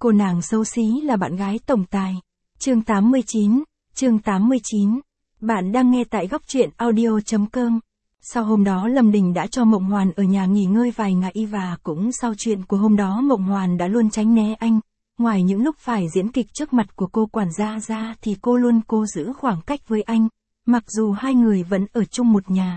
Cô nàng xấu xí là bạn gái tổng tài. Chương 89, chương 89. Bạn đang nghe tại góc truyện audio.com. Sau hôm đó Lâm Đình đã cho Mộng Hoàn ở nhà nghỉ ngơi vài ngày và cũng sau chuyện của hôm đó Mộng Hoàn đã luôn tránh né anh. Ngoài những lúc phải diễn kịch trước mặt của cô quản gia ra thì cô luôn cố giữ khoảng cách với anh, mặc dù hai người vẫn ở chung một nhà.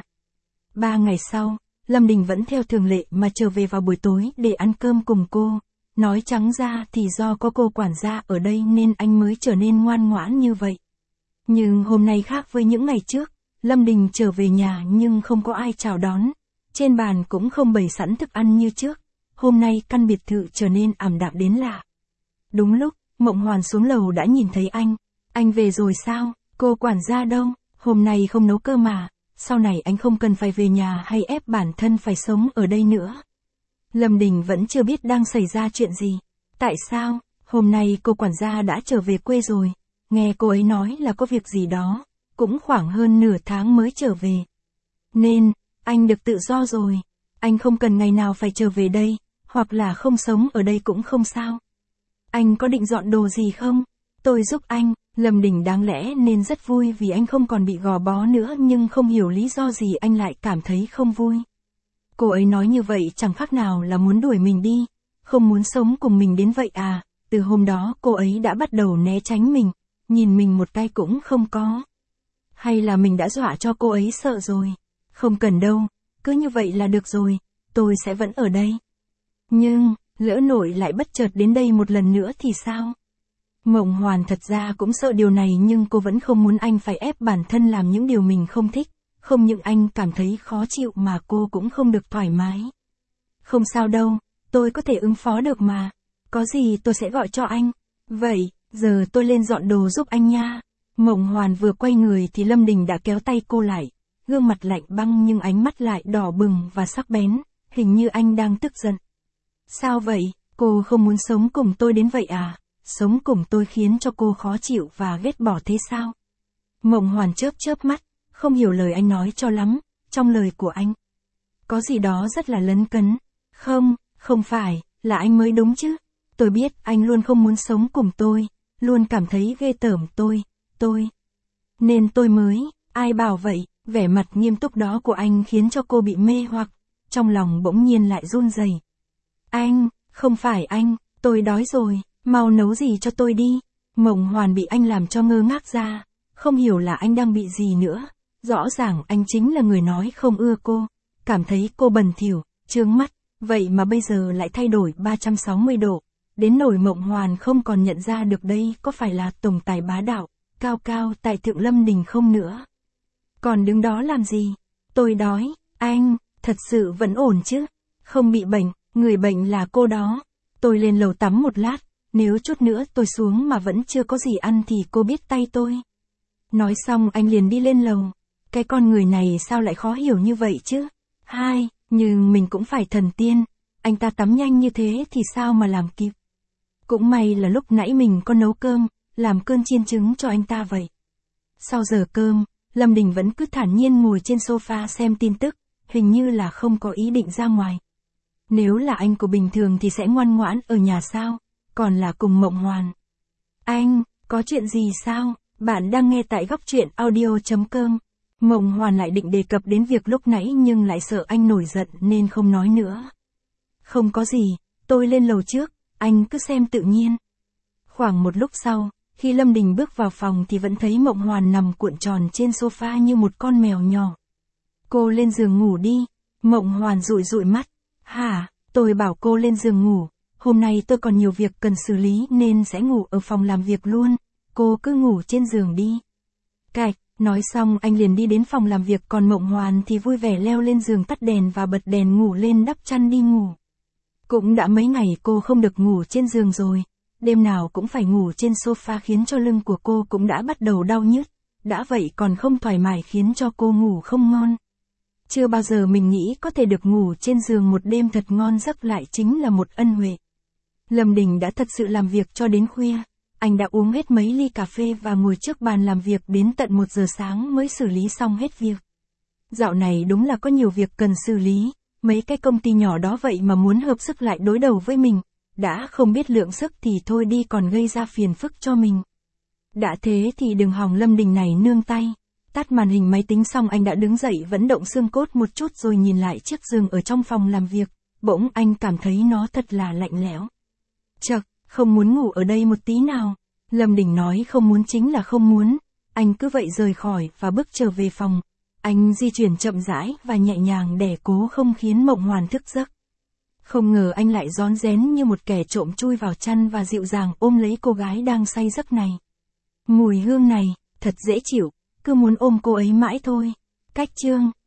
3 ngày sau, Lâm Đình vẫn theo thường lệ mà trở về vào buổi tối để ăn cơm cùng cô. Nói trắng ra thì do có cô quản gia ở đây nên anh mới trở nên ngoan ngoãn như vậy. Nhưng hôm nay khác với những ngày trước, Lâm Đình trở về nhà nhưng không có ai chào đón. Trên bàn cũng không bày sẵn thức ăn như trước. Hôm nay căn biệt thự trở nên ảm đạm đến lạ. Đúng lúc, Mộng Hoàn xuống lầu đã nhìn thấy anh. Anh về rồi sao? Cô quản gia đâu? Hôm nay không nấu cơm mà. Sau này anh không cần phải về nhà hay ép bản thân phải sống ở đây nữa. Lâm Đình vẫn chưa biết đang xảy ra chuyện gì. Tại sao? Hôm nay cô quản gia đã trở về quê rồi. Nghe cô ấy nói là có việc gì đó. Cũng khoảng hơn nửa tháng mới trở về. Nên, anh được tự do rồi. Anh không cần ngày nào phải trở về đây. Hoặc là không sống ở đây cũng không sao. Anh có định dọn đồ gì không? Tôi giúp anh. Lâm Đình đáng lẽ nên rất vui vì anh không còn bị gò bó nữa nhưng không hiểu lý do gì anh lại cảm thấy không vui. Cô ấy nói như vậy chẳng khác nào là muốn đuổi mình đi, không muốn sống cùng mình đến vậy à. Từ hôm đó cô ấy đã bắt đầu né tránh mình, nhìn mình một cái cũng không có. Hay là mình đã dọa cho cô ấy sợ rồi? Không cần đâu, cứ như vậy là được rồi, tôi sẽ vẫn ở đây. Nhưng, lỡ nội lại bất chợt đến đây một lần nữa thì sao? Mộng Hoàn thật ra cũng sợ điều này nhưng cô vẫn không muốn anh phải ép bản thân làm những điều mình không thích. Không những anh cảm thấy khó chịu mà cô cũng không được thoải mái. Không sao đâu, tôi có thể ứng phó được mà. Có gì tôi sẽ gọi cho anh. Vậy, giờ tôi lên dọn đồ giúp anh nha. Mộng Hoàn vừa quay người thì Lâm Đình đã kéo tay cô lại. Gương mặt lạnh băng nhưng ánh mắt lại đỏ bừng và sắc bén. Hình như anh đang tức giận. Sao vậy, cô không muốn sống cùng tôi đến vậy à? Sống cùng tôi khiến cho cô khó chịu và ghét bỏ thế sao? Mộng Hoàn chớp chớp mắt. Không hiểu lời anh nói cho lắm, trong lời của anh. Có gì đó rất là lấn cấn. Không phải, là anh mới đúng chứ. Tôi biết anh luôn không muốn sống cùng tôi, luôn cảm thấy ghê tởm tôi. Nên tôi mới, ai bảo vậy, vẻ mặt nghiêm túc đó của anh khiến cho cô bị mê hoặc, trong lòng bỗng nhiên lại run rẩy. Anh, không phải anh, tôi đói rồi, mau nấu gì cho tôi đi. Mộng Hoàn bị anh làm cho ngơ ngác ra, không hiểu là anh đang bị gì nữa. Rõ ràng anh chính là người nói không ưa cô, cảm thấy cô bẩn thỉu, chướng mắt, vậy mà bây giờ lại thay đổi 360 độ, đến nỗi Mộng Hoàn không còn nhận ra được đây có phải là tổng tài bá đạo, cao cao tại thượng Lâm Đình không nữa. Còn đứng đó làm gì? Tôi đói, anh, thật sự vẫn ổn chứ? Không bị bệnh, người bệnh là cô đó. Tôi lên lầu tắm một lát, nếu chút nữa tôi xuống mà vẫn chưa có gì ăn thì cô biết tay tôi. Nói xong anh liền đi lên lầu. Cái con người này sao lại khó hiểu như vậy chứ? Nhưng mình cũng phải thần tiên, anh ta tắm nhanh như thế thì sao mà làm kịp. Cũng may là lúc nãy mình có nấu cơm, làm cơm chiên trứng cho anh ta vậy. Sau giờ cơm, Lâm Đình vẫn cứ thản nhiên ngồi trên sofa xem tin tức, hình như là không có ý định ra ngoài. Nếu là anh của bình thường thì sẽ ngoan ngoãn ở nhà sao, còn là cùng Mộng Hoàn. Anh, có chuyện gì sao? Bạn đang nghe tại góc truyện audio.com. Mộng Hoàn lại định đề cập đến việc lúc nãy nhưng lại sợ anh nổi giận nên không nói nữa. Không có gì, tôi lên lầu trước, anh cứ xem tự nhiên. Khoảng một lúc sau, khi Lâm Đình bước vào phòng thì vẫn thấy Mộng Hoàn nằm cuộn tròn trên sofa như một con mèo nhỏ. Cô lên giường ngủ đi. Mộng Hoàn dụi mắt. Hả, tôi bảo cô lên giường ngủ, hôm nay tôi còn nhiều việc cần xử lý nên sẽ ngủ ở phòng làm việc luôn, cô cứ ngủ trên giường đi. Cạch. Nói xong anh liền đi đến phòng làm việc còn Mộng Hoàn thì vui vẻ leo lên giường tắt đèn và bật đèn ngủ lên đắp chăn đi ngủ. Cũng đã mấy ngày cô không được ngủ trên giường rồi, đêm nào cũng phải ngủ trên sofa khiến cho lưng của cô cũng đã bắt đầu đau nhức, đã vậy còn không thoải mái khiến cho cô ngủ không ngon. Chưa bao giờ mình nghĩ có thể được ngủ trên giường một đêm thật ngon giấc lại chính là một ân huệ. Lâm Đình đã thật sự làm việc cho đến khuya. Anh đã uống hết mấy ly cà phê và ngồi trước bàn làm việc đến tận 1 giờ sáng mới xử lý xong hết việc. Dạo này đúng là có nhiều việc cần xử lý, mấy cái công ty nhỏ đó vậy mà muốn hợp sức lại đối đầu với mình, đã không biết lượng sức thì thôi đi còn gây ra phiền phức cho mình. Đã thế thì đừng hòng Lâm Đình này nương tay. Tắt màn hình máy tính xong anh đã đứng dậy vận động xương cốt một chút rồi nhìn lại chiếc giường ở trong phòng làm việc, bỗng anh cảm thấy nó thật là lạnh lẽo. Chậc, không muốn ngủ ở đây một tí nào. Lâm Đình nói không muốn chính là không muốn, anh cứ vậy rời khỏi và bước trở về phòng. Anh di chuyển chậm rãi và nhẹ nhàng để cố không khiến Mộng Hoàn thức giấc. Không ngờ anh lại rón rén như một kẻ trộm chui vào chăn và dịu dàng ôm lấy cô gái đang say giấc này. Mùi hương này, thật dễ chịu, cứ muốn ôm cô ấy mãi thôi. Cách chương